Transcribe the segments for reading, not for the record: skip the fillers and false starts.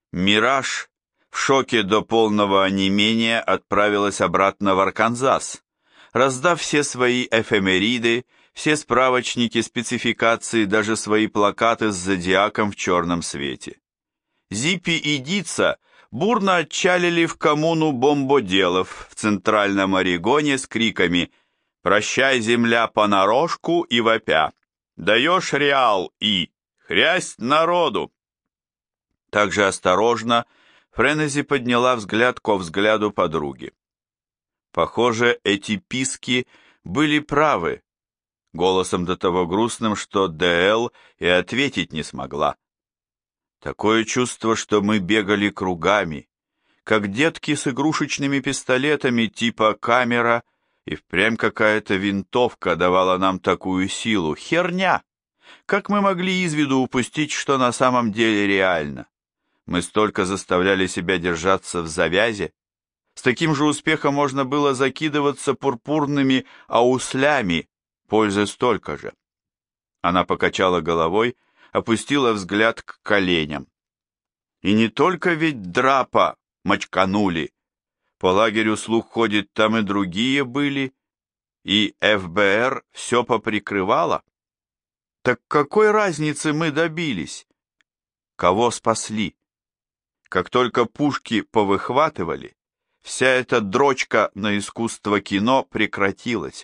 Мираж в шоке до полного онемения отправилась обратно в Арканзас, раздав все свои эфемериды, все справочники, спецификации, даже свои плакаты с зодиаком в черном свете. Зиппи и Дица бурно отчалили в коммуну бомбоделов в центральном Орегоне с криками «Прощай, земля, понарошку!» и вопя «Даешь реал и хрясь народу!». Также осторожно Френези подняла взгляд ко взгляду подруги. Похоже, эти писки были правы, голосом до того грустным, что Д.Л. и ответить не смогла. Такое чувство, что мы бегали кругами, как детки с игрушечными пистолетами типа камера, и впрямь какая-то винтовка давала нам такую силу. Херня! Как мы могли из виду упустить, что на самом деле реально? Мы столько заставляли себя держаться в завязи. С таким же успехом можно было закидываться пурпурными ауслями, пользы столько же. Она покачала головой, опустила взгляд к коленям. И не только ведь драпа мочканули. По лагерю слух ходит, там и другие были, и ФБР все поприкрывало. Так какой разницы мы добились? Кого спасли? Как только пушки повыхватывали, вся эта дрочка на искусство кино прекратилась.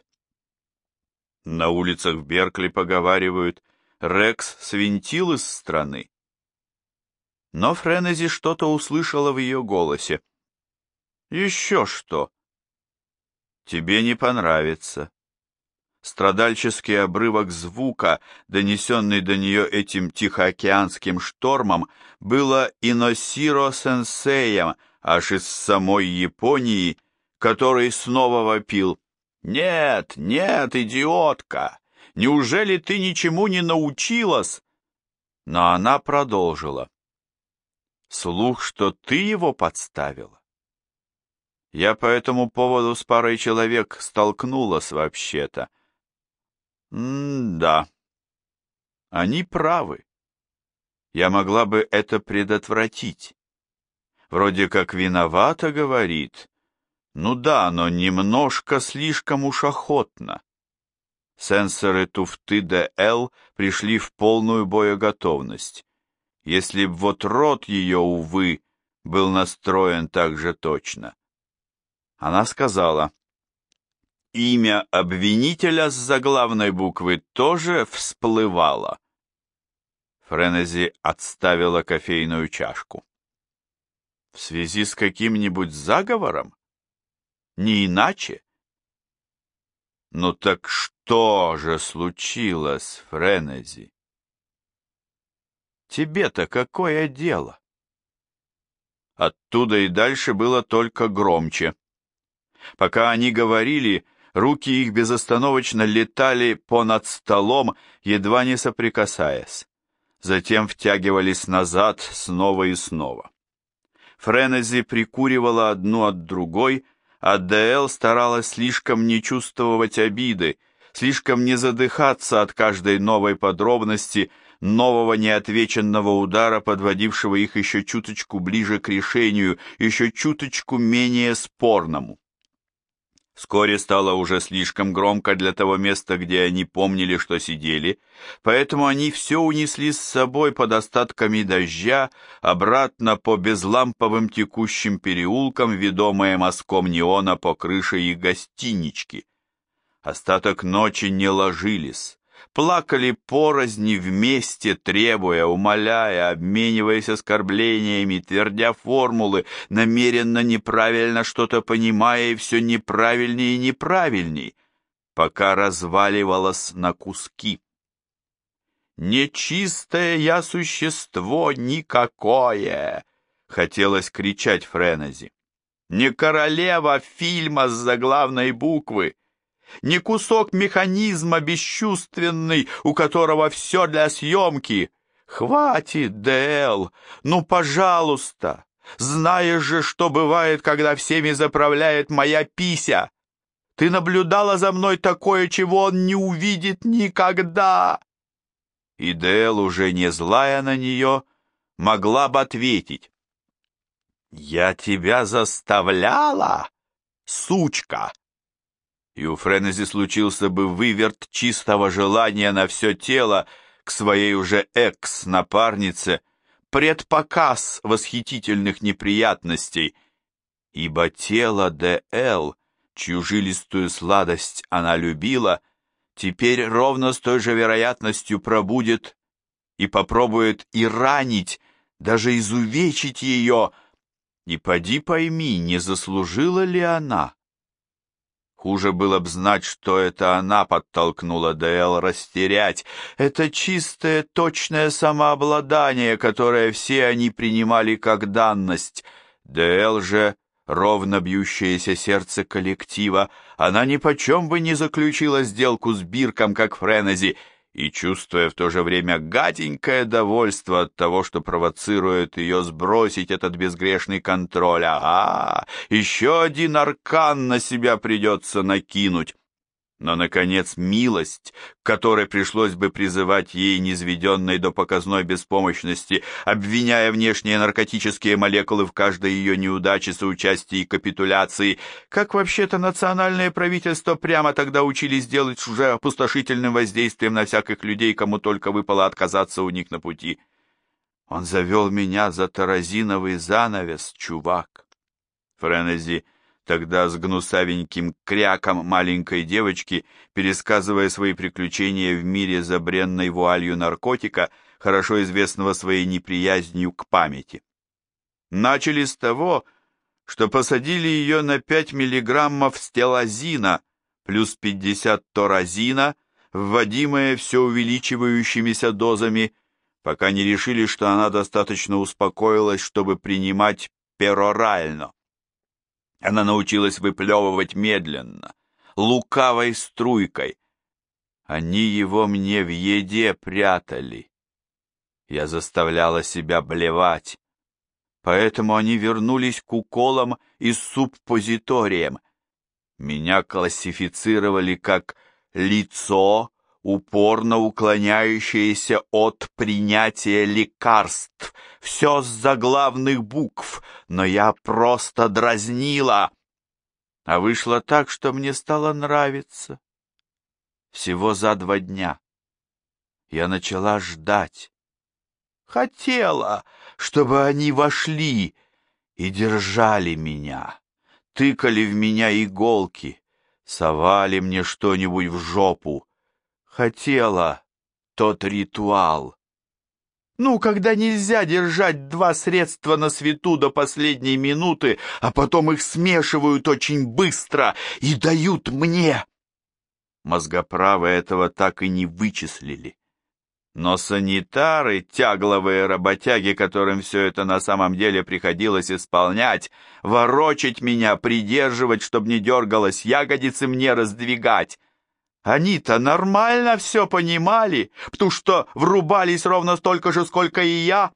На улицах Беркли поговаривают, Рекс свинтил из страны. Но Френези что-то услышала в ее голосе. Еще что? Тебе не понравится. Страдальческий обрывок звука, донесенный до нее этим тихоокеанским штормом, было Иносиро-сенсеем, аж из самой Японии, который снова вопил. «Нет, нет, идиотка! Неужели ты ничему не научилась?» Но она продолжила. «Слух, что ты его подставила?» Я по этому поводу с парой человек столкнулась вообще-то. Да, они правы. Я могла бы это предотвратить. Вроде как виновата, говорит. Ну да, но немножко слишком уж охотно. Сенсоры туфты ДЛ пришли в полную боеготовность. Если б вот рот ее, увы, был настроен так же точно. Она сказала, имя обвинителя с заглавной буквы тоже всплывало. Френези отставила кофейную чашку. В связи с каким-нибудь заговором? Не иначе? Ну так что же случилось, Френези? Тебе-то какое дело? Оттуда и дальше было только громче. Пока они говорили, руки их безостановочно летали понад столом, едва не соприкасаясь. Затем втягивались назад снова и снова. Френези прикуривала одну от другой, а Д.Л. старалась слишком не чувствовать обиды, слишком не задыхаться от каждой новой подробности, нового неотвеченного удара, подводившего их еще чуточку ближе к решению, еще чуточку менее спорному. Вскоре стало уже слишком громко для того места, где они помнили, что сидели, поэтому они все унесли с собой под остатками дождя обратно по безламповым текущим переулкам, ведомые мазком неона по крыше их гостинички. Остаток ночи не ложились, плакали порознь вместе, требуя, умоляя, обмениваясь оскорблениями, твердя формулы, намеренно неправильно что-то понимая и все неправильнее и неправильней, пока разваливалось на куски. «Нечистое я существо никакое!» — хотелось кричать Френези. «Не королева фильма с заглавной буквы! Не кусок механизма бесчувственный, у которого все для съемки. Хватит, Д.Л., ну, пожалуйста. Знаешь же, что бывает, когда всеми заправляет моя пися. Ты наблюдала за мной такое, чего он не увидит никогда». И Д.Л., уже не злая на нее, могла бы ответить. «Я тебя заставляла, сучка!» И у Френези случился бы выверт чистого желания на все тело к своей уже экс-напарнице, предпоказ восхитительных неприятностей, ибо тело Д.Л., чью жилистую сладость она любила, теперь ровно с той же вероятностью пробудет и попробует и ранить, даже изувечить ее, и поди пойми, не заслужила ли она. Хуже было б знать, что это она подтолкнула Д.Л. растерять. Это чистое, точное самообладание, которое все они принимали как данность. Д.Л. же ровно бьющееся сердце коллектива. Она нипочем бы не заключила сделку с Бирком, как Френези, и, чувствуя в то же время гаденькое довольство от того, что провоцирует ее сбросить этот безгрешный контроль. Ага, еще один аркан на себя придется накинуть. Но, наконец, милость, к которой пришлось бы призывать ей, низведенной до показной беспомощности, обвиняя внешние наркотические молекулы в каждой ее неудаче, соучастии и капитуляции, как вообще-то национальное правительство прямо тогда учились делать уже опустошительным воздействием на всяких людей, кому только выпало отказаться у них на пути. Он завел меня за таразиновый занавес, чувак. Френези тогда с гнусавеньким кряком маленькой девочки, пересказывая свои приключения в мире за бренной вуалью наркотика, хорошо известного своей неприязнью к памяти. Начали с того, что посадили ее на 5 миллиграммов стелазина плюс 50 торазина, вводимые все увеличивающимися дозами, пока не решили, что она достаточно успокоилась, чтобы принимать перорально. Она научилась выплевывать медленно, лукавой струйкой. Они его мне в еде прятали. Я заставляла себя блевать. Поэтому они вернулись к уколам и суппозиториям. Меня классифицировали как лицо, упорно уклоняющееся от принятия лекарств. Все с заглавных букв, но я просто дразнила. А вышло так, что мне стало нравиться. Всего за 2 дня. Я начала ждать. Хотела, чтобы они вошли и держали меня, тыкали в меня иголки, совали мне что-нибудь в жопу. Хотела тот ритуал. Ну, когда нельзя держать 2 средства на свету до последней минуты, а потом их смешивают очень быстро и дают мне. Мозгоправы этого так и не вычислили. Но санитары, тягловые работяги, которым все это на самом деле приходилось исполнять, ворочать меня, придерживать, чтобы не дергалось, ягодицы мне раздвигать. Они-то нормально все понимали, потому что врубались ровно столько же, сколько и я.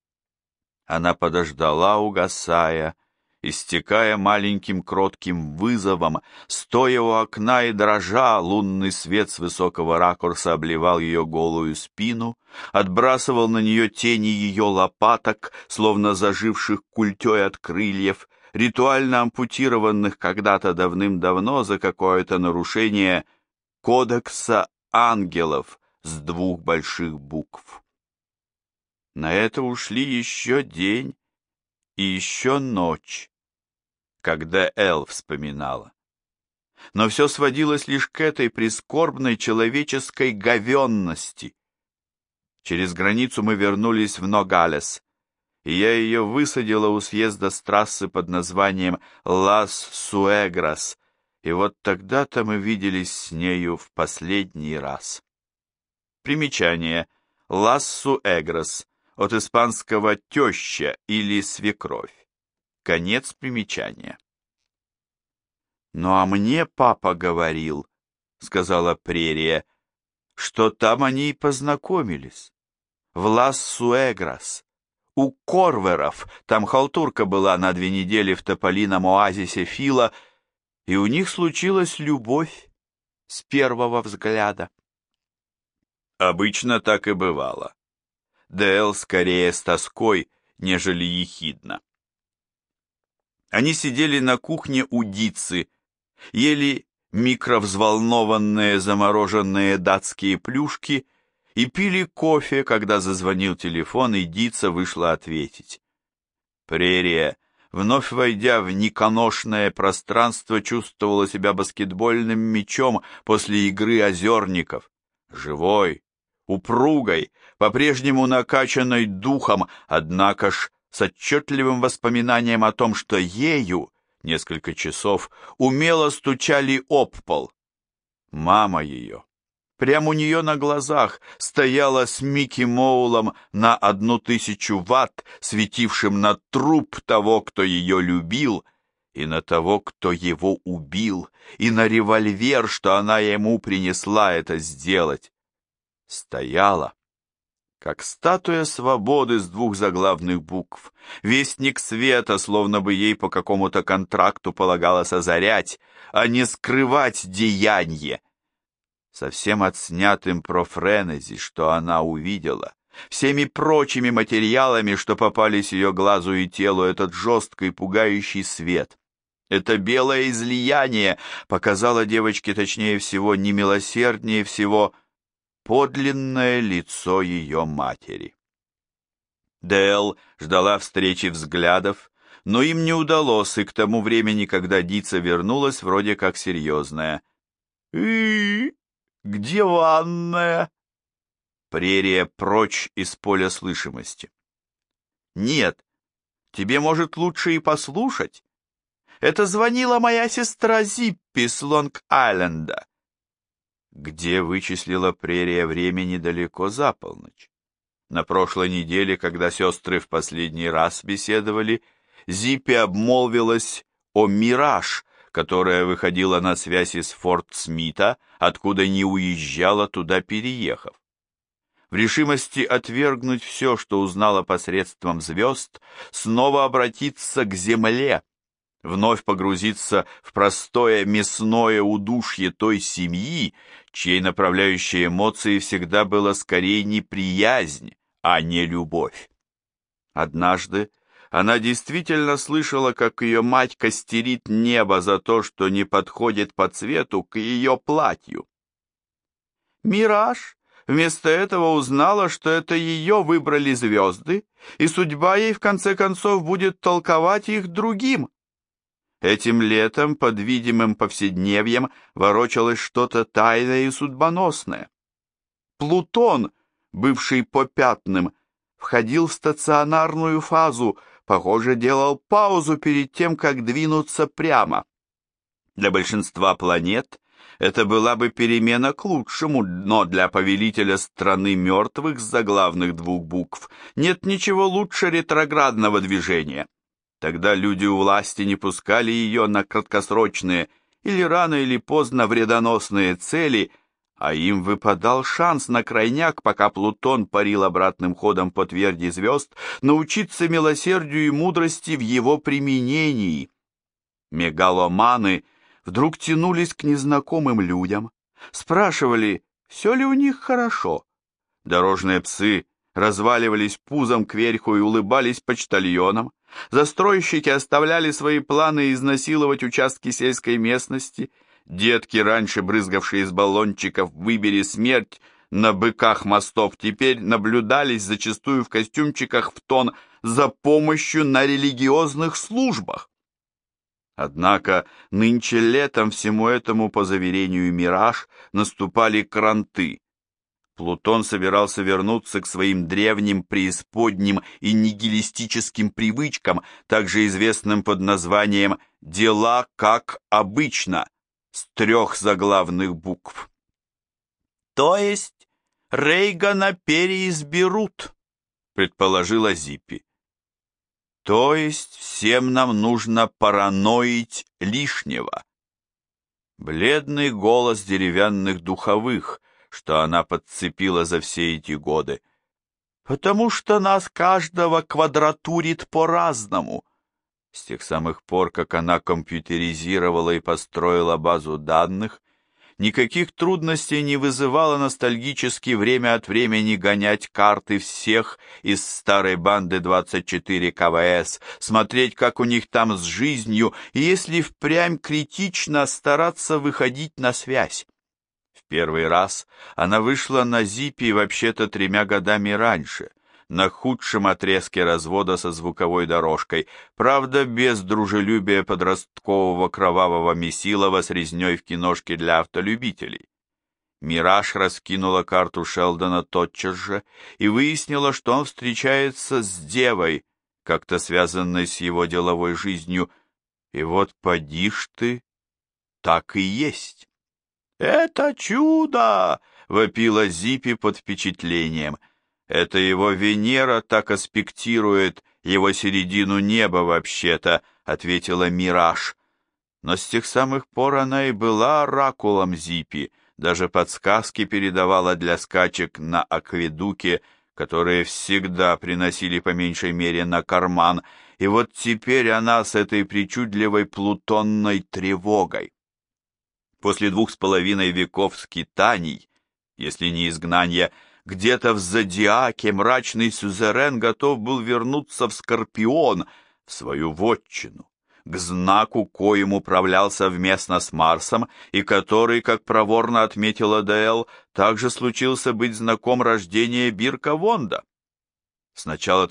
Она подождала, угасая, истекая маленьким кротким вызовом, стоя у окна и дрожа, лунный свет с высокого ракурса обливал ее голую спину, отбрасывал на нее тени ее лопаток, словно заживших культей от крыльев, ритуально ампутированных когда-то давным-давно за какое-то нарушение Кодекса ангелов с 2 больших букв. На это ушли еще день и еще ночь, когда Эл вспоминала. Но все сводилось лишь к этой прискорбной человеческой говенности. Через границу мы вернулись в Ногалес, и я ее высадила у съезда с трассы под названием Лас-Суэграс, и вот тогда-то мы виделись с нею в последний раз. Примечание. Лас-Суэграс, от испанского «теща» или «свекровь». Конец примечания. «Ну а мне папа говорил, — сказала Прерия, — что там они и познакомились. В Лас-Суэграс. У Корверов, там халтурка была на 2 недели в тополином оазисе Фила, и у них случилась любовь с первого взгляда». Обычно так и бывало. Д.Л. скорее с тоской, нежели ехидно. Они сидели на кухне у Дицы, ели микровзволнованные замороженные датские плюшки и пили кофе, когда зазвонил телефон, и Дица вышла ответить. Прерия, вновь войдя в неконошное пространство, чувствовала себя баскетбольным мячом после игры озерников, живой, упругой, по-прежнему накачанной духом, однако ж с отчетливым воспоминанием о том, что ею несколько часов умело стучали об пол. Мама ее, прямо у нее на глазах, стояла с Микки Моулом на 1000 ватт, светившим на труп того, кто ее любил, и на того, кто его убил, и на револьвер, что она ему принесла это сделать. Стояла, как статуя свободы с 2 заглавных букв, вестник света, словно бы ей по какому-то контракту полагалось озарять, а не скрывать деяние. Совсем отснятым профренези, что она увидела, всеми прочими материалами, что попались ее глазу и телу, этот жесткий пугающий свет. Это белое излияние показало девочке, точнее всего, немилосерднее всего, подлинное лицо ее матери. Дэл ждала встречи взглядов, но им не удалось, и к тому времени, когда Дица вернулась, вроде как серьезная. Где ванная?» Прерия прочь из поля слышимости. «Нет, тебе, может, лучше и послушать. Это звонила моя сестра Зиппи с Лонг-Айленда». Где вычислила Прерия времени далеко за полночь? На прошлой неделе, когда сестры в последний раз беседовали, Зиппи обмолвилась о «Мираж», которая выходила на связь из Форт Смита, откуда не уезжала, туда переехав. В решимости отвергнуть все, что узнала посредством звезд, снова обратиться к земле, вновь погрузиться в простое мясное удушье той семьи, чьей направляющей эмоции всегда было скорее неприязнь, а не любовь. Однажды она действительно слышала, как ее мать костерит небо за то, что не подходит по цвету к ее платью. Мираж вместо этого узнала, что это ее выбрали звезды, и судьба ей в конце концов будет толковать их другим. Этим летом под видимым повседневьем ворочалось что-то тайное и судьбоносное. Плутон, бывший попятным, входил в стационарную фазу, похоже, делал паузу перед тем, как двинуться прямо. Для большинства планет это была бы перемена к лучшему, но для повелителя страны мертвых с заглавных 2 букв нет ничего лучше ретроградного движения. Тогда люди у власти не пускали ее на краткосрочные или рано или поздно вредоносные цели, а им выпадал шанс на крайняк, пока Плутон парил обратным ходом по тверди звезд, научиться милосердию и мудрости в его применении. Мегаломаны вдруг тянулись к незнакомым людям, спрашивали, все ли у них хорошо. Дорожные псы разваливались пузом кверху и улыбались почтальонам. Застройщики оставляли свои планы изнасиловать участки сельской местности. Детки, раньше брызгавшие из баллончиков «Выбери смерть» на быках мостов, теперь наблюдались зачастую в костюмчиках в тон за помощью на религиозных службах. Однако нынче летом всему этому, по заверению Мираж, наступали кранты. Плутон собирался вернуться к своим древним преисподним и нигилистическим привычкам, также известным под названием «дела как обычно», с 3 заглавных букв. «То есть Рейгана переизберут», — предположила Зиппи. «То есть всем нам нужно параноить лишнего». Бледный голос деревянных духовых, что она подцепила за все эти годы. «Потому что нас каждого квадратурит по-разному». С тех самых пор, как она компьютеризировала и построила базу данных, Никаких трудностей не вызывало ностальгически время от времени гонять карты всех из старой банды 24 КВС, смотреть, как у них там с жизнью, и если впрямь критично, стараться выходить на связь. В первый раз она вышла на Зиппи вообще-то 3 годами раньше, на худшем отрезке развода со звуковой дорожкой, правда, без дружелюбия подросткового кровавого месилова с резней в киношке для автолюбителей. Мираж раскинула карту Шелдона тотчас же и выяснила, что он встречается с девой, как-то связанной с его деловой жизнью, и вот поди ж ты, так и есть. «Это чудо!» — вопила Зиппи под впечатлением. «Это его Венера так аспектирует его середину неба вообще-то», — ответила Мираж. Но с тех самых пор она и была оракулом Зиппи, даже подсказки передавала для скачек на акведуке, которые всегда приносили по меньшей мере на карман, и вот теперь она с этой причудливой плутонной тревогой. После 2,5 веков скитаний, если не изгнания, где-то в зодиаке мрачный сюзерен готов был вернуться в Скорпион, в свою вотчину, к знаку, коим управлял совместно с Марсом, и который, как проворно отметила Д.Л., также случился быть знаком рождения Бирка Вонда. С начала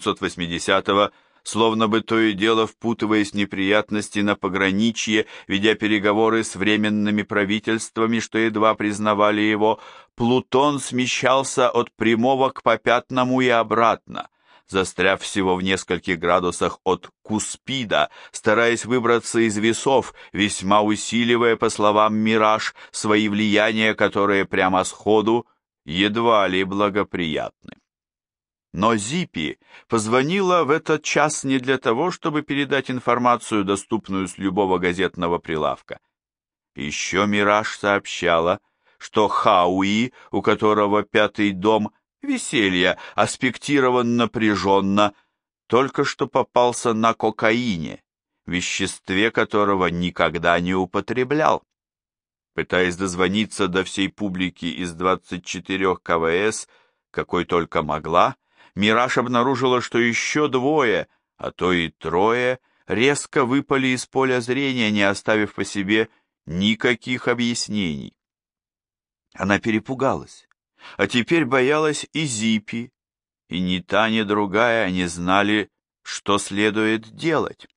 1980-го, словно бы то и дело впутываясь в неприятности на пограничье, ведя переговоры с временными правительствами, что едва признавали его, Плутон смещался от прямого к попятному и обратно, застряв всего в нескольких градусах от Куспида, стараясь выбраться из весов, весьма усиливая, по словам Мираж, свои влияния, которые прямо сходу едва ли благоприятны. Но Зиппи позвонила в этот час не для того, чтобы передать информацию, доступную с любого газетного прилавка. Еще Мираж сообщала, что Хауи, у которого 5-й дом, веселье, аспектирован напряженно, только что попался на кокаине, веществе которого никогда не употреблял. Пытаясь дозвониться до всей публики из 24 КВС, какой только могла, Мираж обнаружила, что еще 2, а то и 3, резко выпали из поля зрения, не оставив по себе никаких объяснений. Она перепугалась, а теперь боялась и Зиппи, и ни та, ни другая не знали, что следует делать.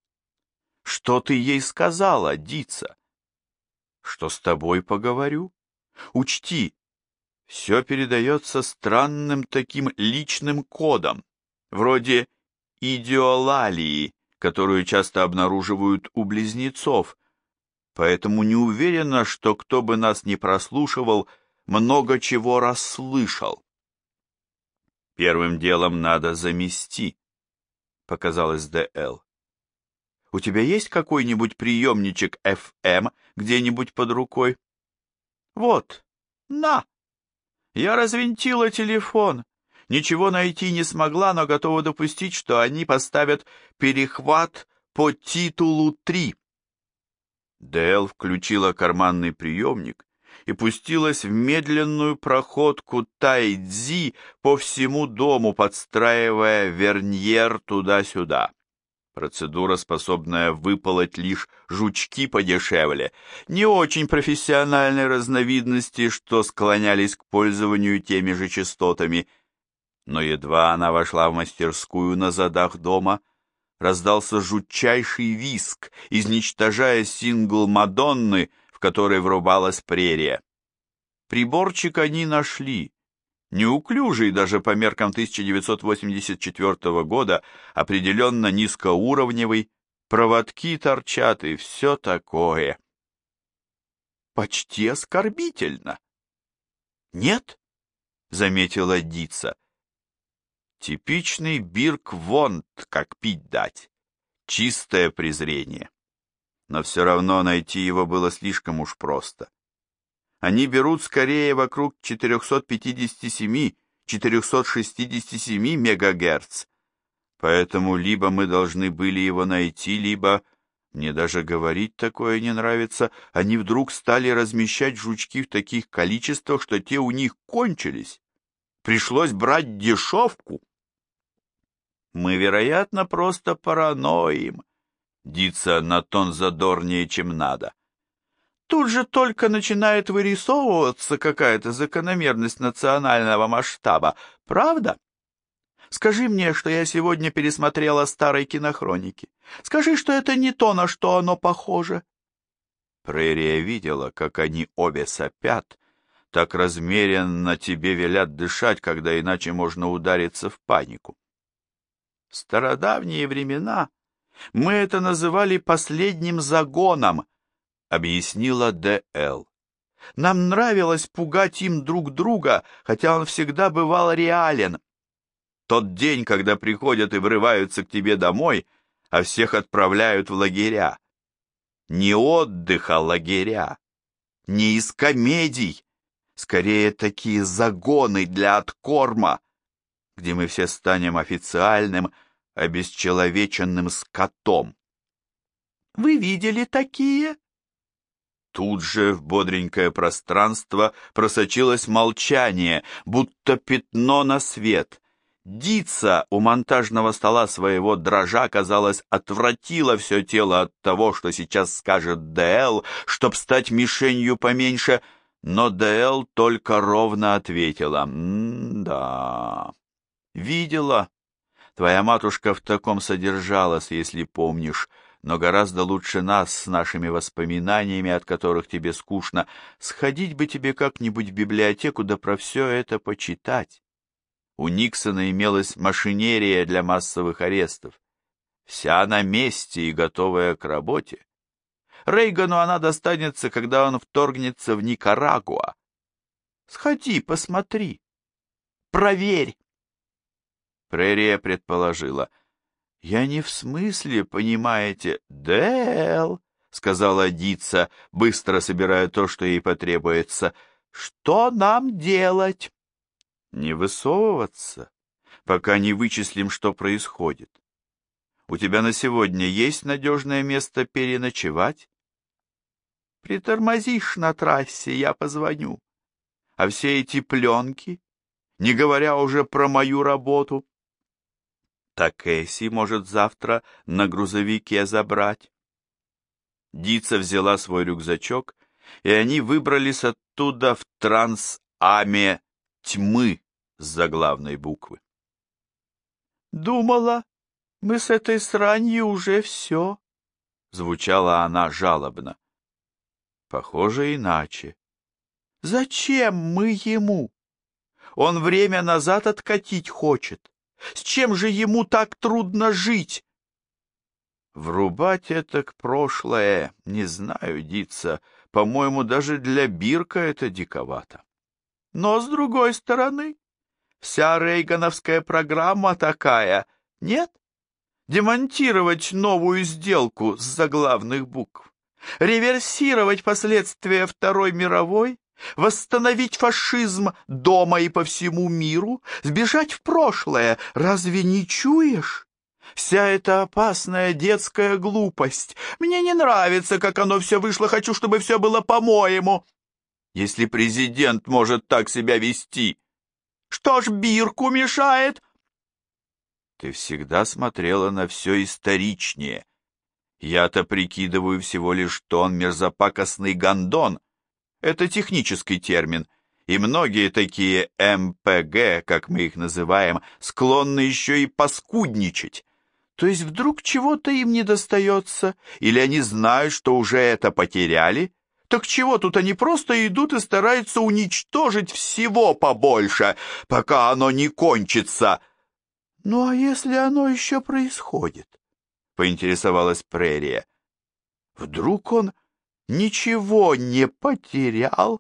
«Что ты ей сказала, Дица?» «Что с тобой поговорю? Учти, все передается странным таким личным кодом, вроде идиолалии, которую часто обнаруживают у близнецов, поэтому не уверена, что кто бы нас ни прослушивал, много чего расслышал. Первым делом надо замести, показалось Д.Л. У тебя есть какой-нибудь приемничек FM где-нибудь под рукой? Вот, на! Я развинтила телефон. Ничего найти не смогла, но готова допустить, что они поставят перехват по титулу 3. Д.Л. включила карманный приемник и пустилась в медленную проходку тайцзи по всему дому, подстраивая верньер туда-сюда. Процедура, способная выполоть лишь жучки подешевле, не очень профессиональной разновидности, что склонялись к пользованию теми же частотами. Но едва она вошла в мастерскую на задах дома, раздался жутчайший визг, изничтожая сингл Мадонны, в который врубалась прерия. Приборчик они нашли. Неуклюжий даже по меркам 1984 года, определенно низкоуровневый, проводки торчат и все такое. Почти оскорбительно. Нет? Заметила Дица. Типичный Бирк Вонд, как пить дать. Чистое презрение. Но все равно найти его было слишком уж просто. Они берут скорее вокруг 457-467 МГц, поэтому либо мы должны были его найти, либо Мне даже говорить такое не нравится. Они вдруг стали размещать жучки в таких количествах, что те у них кончились. Пришлось брать дешевку. Мы, вероятно, просто параноим. Дица на тон задорнее, чем надо. Тут же только начинает вырисовываться какая-то закономерность национального масштаба, правда? Скажи мне, что я сегодня пересмотрела старые кинохроники. Скажи, что это не то, на что оно похоже. Прерия видела, как они обе сопят, так размеренно тебе велят дышать, когда иначе можно удариться в панику. В стародавние времена мы это называли последним загоном, объяснила Д.Л. Нам нравилось пугать им друг друга, хотя он всегда бывал реален. Тот день, когда приходят и врываются к тебе домой, а всех отправляют в лагеря. Не отдых, а лагеря. Не из комедий. Скорее, такие загоны для откорма, где мы все станем официальным, обесчеловеченным скотом. Вы видели такие? Тут же в бодренькое пространство просочилось молчание, будто пятно на свет. Дица у монтажного стола своего дрожа, казалось, отвратила все тело от того, что сейчас скажет Д.Л., чтоб стать мишенью поменьше, но Д.Л. только ровно ответила: «Да, видела. Твоя матушка в таком содержалась, если помнишь, но гораздо лучше нас с нашими воспоминаниями, от которых тебе скучно. Сходить бы тебе как-нибудь в библиотеку, да про все это почитать». У Никсона имелась машинерия для массовых арестов. Вся на месте и готовая к работе. Рейгану она достанется, когда он вторгнется в Никарагуа. Сходи, посмотри. Проверь. Прерия предположила: «Я не в смысле, понимаете, Дэл», — сказала Дица, быстро собирая то, что ей потребуется. «Что нам делать?» «Не высовываться, пока не вычислим, что происходит. У тебя на сегодня есть надежное место переночевать?» «Притормозишь на трассе, я позвоню. А все эти пленки, не говоря уже про мою работу...» «Так Эсси может завтра на грузовике забрать». Дица взяла свой рюкзачок, и они выбрались оттуда в Трансаме тьмы с заглавной буквы. «Думала, мы с этой сранью уже все», — звучала она жалобно. «Похоже, иначе». «Зачем мы ему? Он время назад откатить хочет. С чем же ему так трудно жить?» «Врубать это к прошлое, не знаю, Дица, по-моему, даже для Бирка это диковато. Но, с другой стороны, вся рейгановская программа такая, нет? Демонтировать новую сделку с заглавных букв, реверсировать последствия Второй мировой, восстановить фашизм дома и по всему миру, сбежать в прошлое, разве не чуешь? Вся эта опасная детская глупость. Мне не нравится, как оно все вышло, хочу, чтобы все было по-моему. Если президент может так себя вести, что ж Бирку мешает? Ты всегда смотрела на все историчнее. Я-то прикидываю всего лишь, что он мерзопакостный гондон. Это технический термин, и многие такие МПГ, как мы их называем, склонны еще и паскудничать. То есть вдруг чего-то им не достается, или они знают, что уже это потеряли? Так чего тут они просто идут и стараются уничтожить всего побольше, пока оно не кончится? Ну а если оно еще происходит? Поинтересовалась Прерия. Вдруг он ничего не потерял?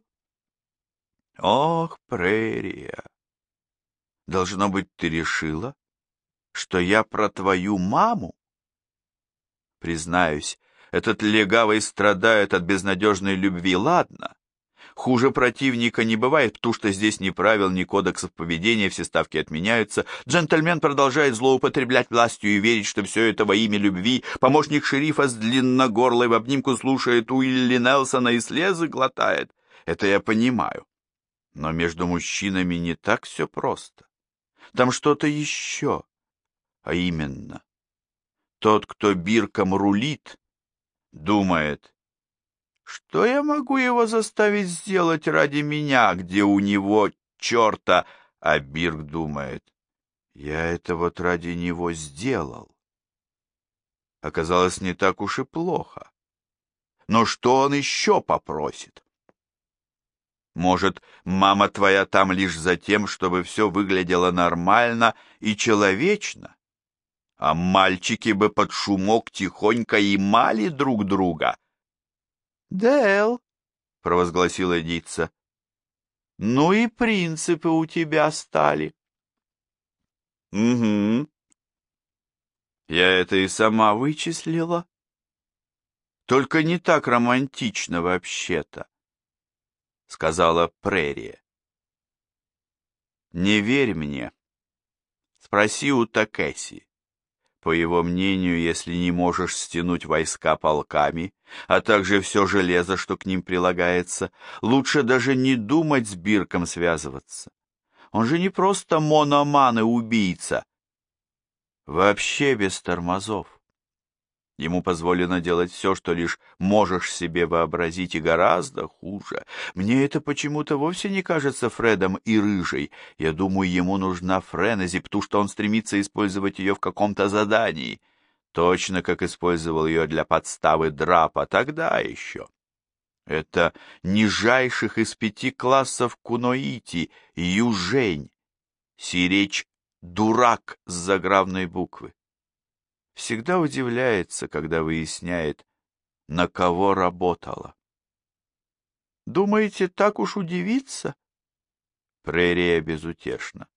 Ох, Прерия, должно быть, ты решила, что я про твою маму? Признаюсь, этот легавый страдает от безнадежной любви, ладно. Хуже противника не бывает, потому что здесь ни правил, ни кодексов поведения, все ставки отменяются. Джентльмен продолжает злоупотреблять властью и верить, что все это во имя любви. Помощник шерифа с длинногорлой в обнимку слушает Уилли Нельсона и слезы глотает. Это я понимаю. Но между мужчинами не так все просто. Там что-то еще. А именно, тот, кто бирком рулит, думает, что я могу его заставить сделать ради меня, где у него черта, а Бирк думает, я это вот ради него сделал. Оказалось, не так уж и плохо. Но что он еще попросит? Может, мама твоя там лишь за тем, чтобы все выглядело нормально и человечно? А мальчики бы под шумок тихонько имали друг друга. «Дэл», — провозгласила Дица, — «ну и принципы у тебя стали». «Угу. Я это и сама вычислила. Только не так романтично вообще-то», — сказала Прерия. «Не верь мне. Спроси у Такеси. По его мнению, если не можешь стянуть войска полками, а также все железо, что к ним прилагается, лучше даже не думать с Бирком связываться. Он же не просто мономан и убийца. Вообще без тормозов. Ему позволено делать все, что лишь можешь себе вообразить, и гораздо хуже. Мне это почему-то вовсе не кажется Фредом и рыжей. Я думаю, ему нужна Френези, потому что он стремится использовать ее в каком-то задании. Точно как использовал ее для подставы Драпа тогда еще. Это нижайших из 5 классов Куноити, Южень. Сиречь дурак с заглавной буквы. Всегда удивляется, когда выясняет, на кого работала. Думаете, так уж удивиться? Прерия безутешна.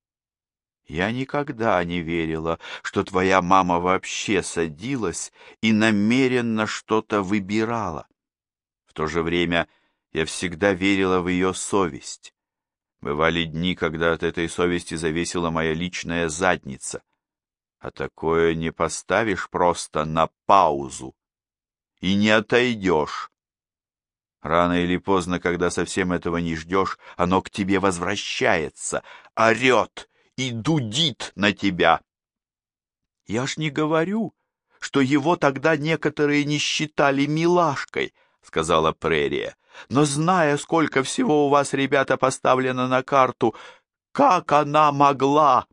Я никогда не верила, что твоя мама вообще садилась и намеренно что-то выбирала. В то же время я всегда верила в ее совесть. Бывали дни, когда от этой совести зависела моя личная задница. А такое не поставишь просто на паузу и не отойдешь. Рано или поздно, когда совсем этого не ждешь, оно к тебе возвращается, орет и дудит на тебя. Я ж не говорю, что его тогда некоторые не считали милашкой, сказала Прерия, но зная, сколько всего у вас, ребята, поставлено на карту, как она могла?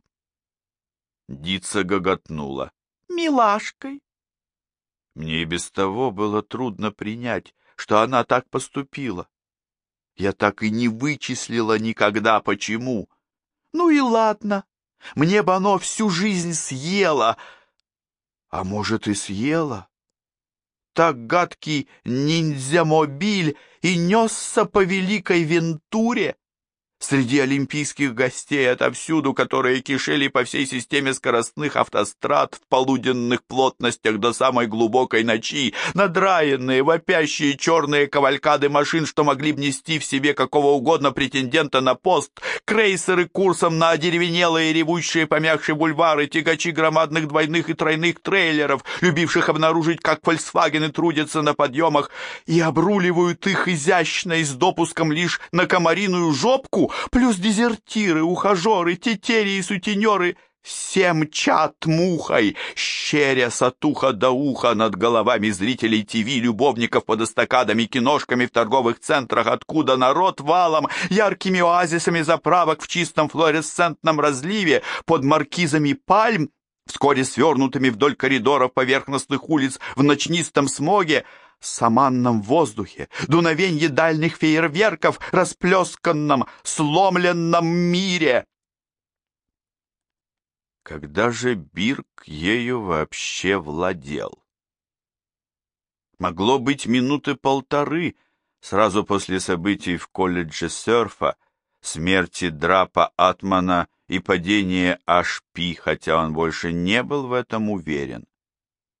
Дица гоготнула. «Милашкой!» Мне и без того было трудно принять, что она так поступила. Я так и не вычислила никогда, почему. Ну и ладно, мне бы оно всю жизнь съело. А может, и съело? Так гадкий ниндзя-мобиль и несся по великой Вентуре. Среди олимпийских гостей отовсюду, которые кишели по всей системе скоростных автострад в полуденных плотностях до самой глубокой ночи, надраенные, вопящие черные кавалькады машин, что могли б нести в себе какого угодно претендента на пост, крейсеры курсом на одеревенелые, ревущие, помягшие бульвары, тягачи громадных двойных и тройных трейлеров, любивших обнаружить, как фольксвагены трудятся на подъемах и обруливают их изящно и с допуском лишь на комариную жопку, плюс дезертиры, ухажеры, тетерии и сутенеры, все мчат мухой, щерясь от уха до уха над головами зрителей ТВ, любовников под эстакадами, киношками в торговых центрах, откуда народ валом, яркими оазисами заправок в чистом флуоресцентном разливе, под маркизами пальм, вскоре свернутыми вдоль коридоров поверхностных улиц в ночнистом смоге, саманном воздухе, дуновенье дальних фейерверков, расплесканном, сломленном мире. Когда же Бирк ею вообще владел? Могло быть минуты полторы, сразу после событий в колледже серфа, смерти Драпа Атмана и падения Ашпи, хотя он больше не был в этом уверен.